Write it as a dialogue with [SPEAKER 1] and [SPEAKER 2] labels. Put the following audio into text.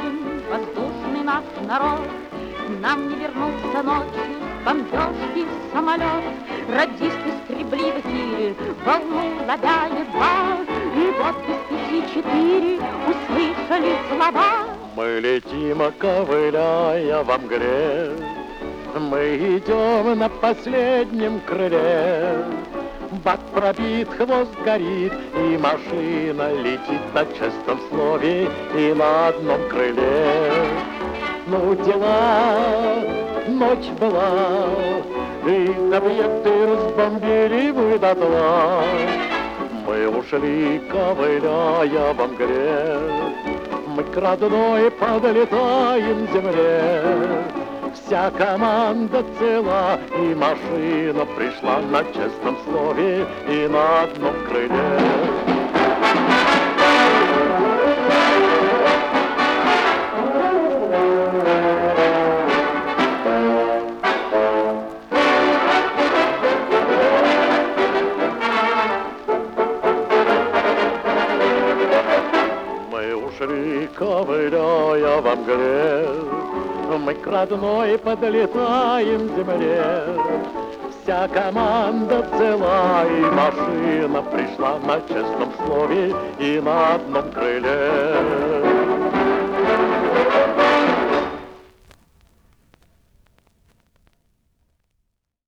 [SPEAKER 1] очень воздушный наш народ. Нам не вернулся ночью с бомбежки самолет. Радисты скребли в эфире, волну ловя едва, и вот без 5:04 услышали слова.
[SPEAKER 2] Мы летим, ковыляя во мгле, мы идем на последнем крыле. Бак пробит, хвост горит, и машина летит на честном слове и на одном крыле. Ну, дела, ночь была, и объекты разбомбили вы дотла. Мы ушли, ковыляя во мгле, мы к родной подлетаем земле. Вся команда цела, и машина пришла на честном слове и на одном крыле. Мы ушли, ковыляя во мгле, мы к родной подлетаем земле. Вся команда цела, и машина пришла на честном слове и на одном крыле.